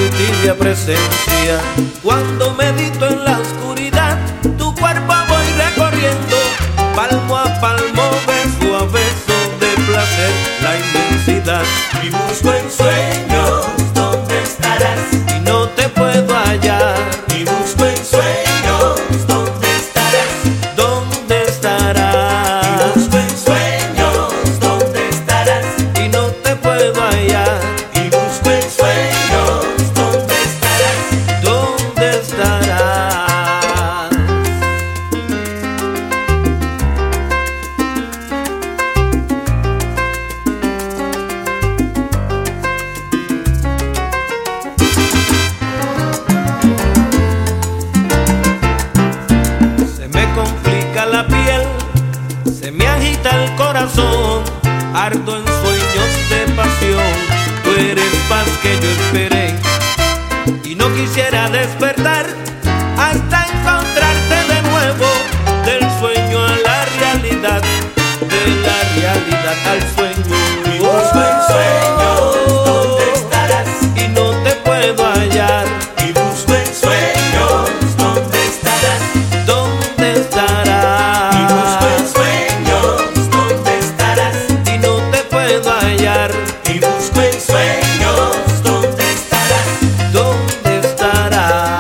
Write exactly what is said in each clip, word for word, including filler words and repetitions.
tibia presencia. Cuando medito en la oscuridad, tu cuerpo voy recorriendo, palmo a palmo, beso a beso, de placer la inmensidad. Y busco en sueños dónde estarás, y no te puedo hallar. y busco en sueños dónde estarás, ¿Dónde estarás? y busco en sueños dónde estarás, Y no te puedo hallar. y busco en sueños dónde estarás. ¿Dónde estarás? Se me complica la piel, se me agita el corazón, ardo en sueños de pasión. Tú eres paz que yo esperé y no quisiera despertar hasta encontrarte de nuevo. Del sueño a la realidad, de la realidad al sueño. Y busco en sueños dónde estarás, Y no te puedo hallar. y busco en sueños dónde estarás, ¿Dónde y busco en estarás? sueños dónde estarás, Y no te puedo hallar. y busco en sueños dónde estarás. ¿Dónde estarás?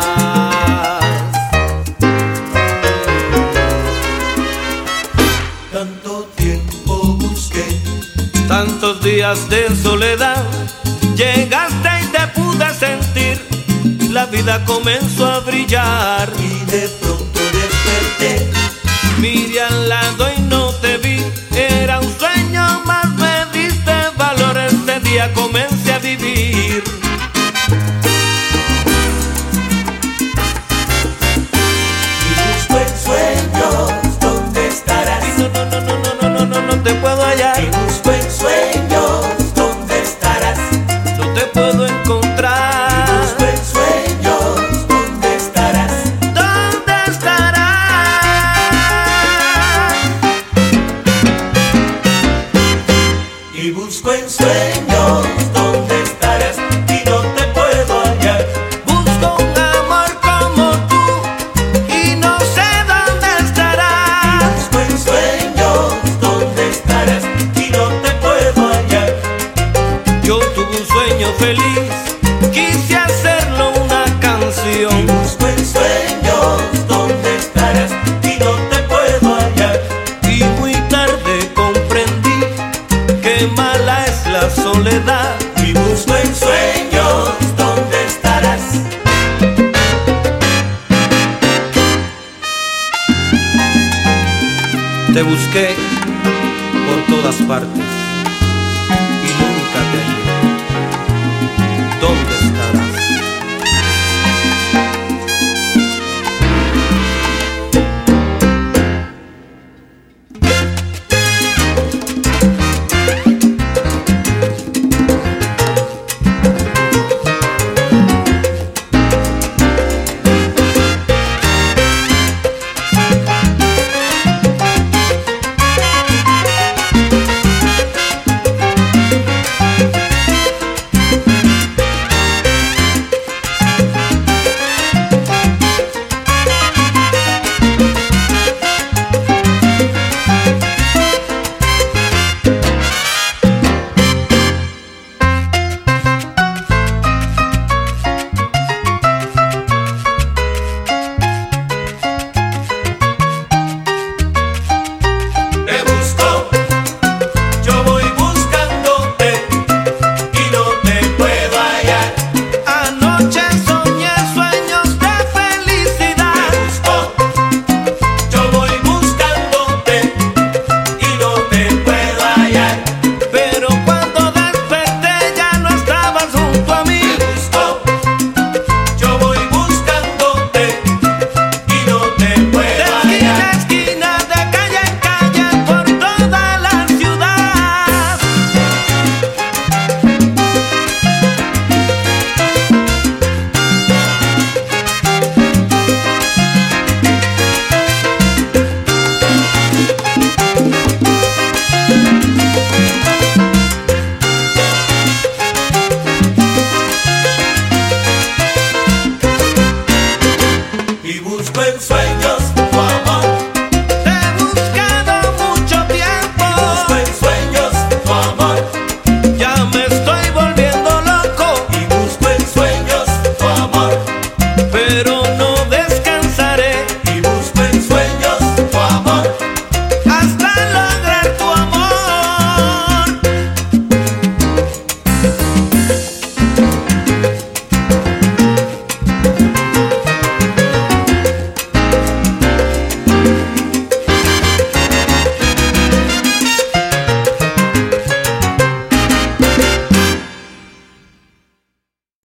Tanto tiempo busqué, Tantos días de soledad, llegaste y te pude sentir. La vida comenzó a brillar. y de pronto desperté, Miré al lado y no te vi. Era un sueño más, me diste valor. Ese día comencé a vivir. y busco en sueños dónde estarás, Y no, no, no, no, no, no, no, no te puedo hallar. y busco en sueños dónde estarás, No te puedo y encontrar. busco en sueños dónde estarás. ¿Dónde estarás? Y busco en sueños dónde estarás, y no te puedo hallar. Busco un amor como tú y no sé dónde Y estarás. busco en sueños dónde estarás, y no te puedo hallar. Yo tuve un sueño feliz, quise hacerlo una Y canción. busco en sueños dónde estarás, y no te puedo hallar. Y muy tarde comprendí que mala es la soledad. Y busco en sueños dónde estarás. Te busqué por todas partes y nunca te hallé. ¿Dónde